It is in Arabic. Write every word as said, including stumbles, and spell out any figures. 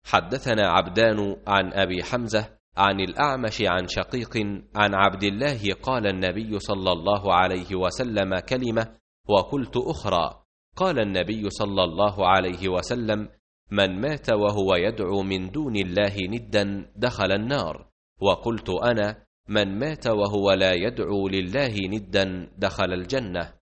حدثنا عبدان عن أبي حمزة عن الأعمش عن شقيق عن عبد الله قال النبي صلى الله عليه وسلم كلمة وقلت أخرى. قال النبي صلى الله عليه وسلم: من مات وهو يدعو من دون الله ندا دخل النار. وقلت أنا: من مات وهو لا يدعو لله ندا دخل الجنة.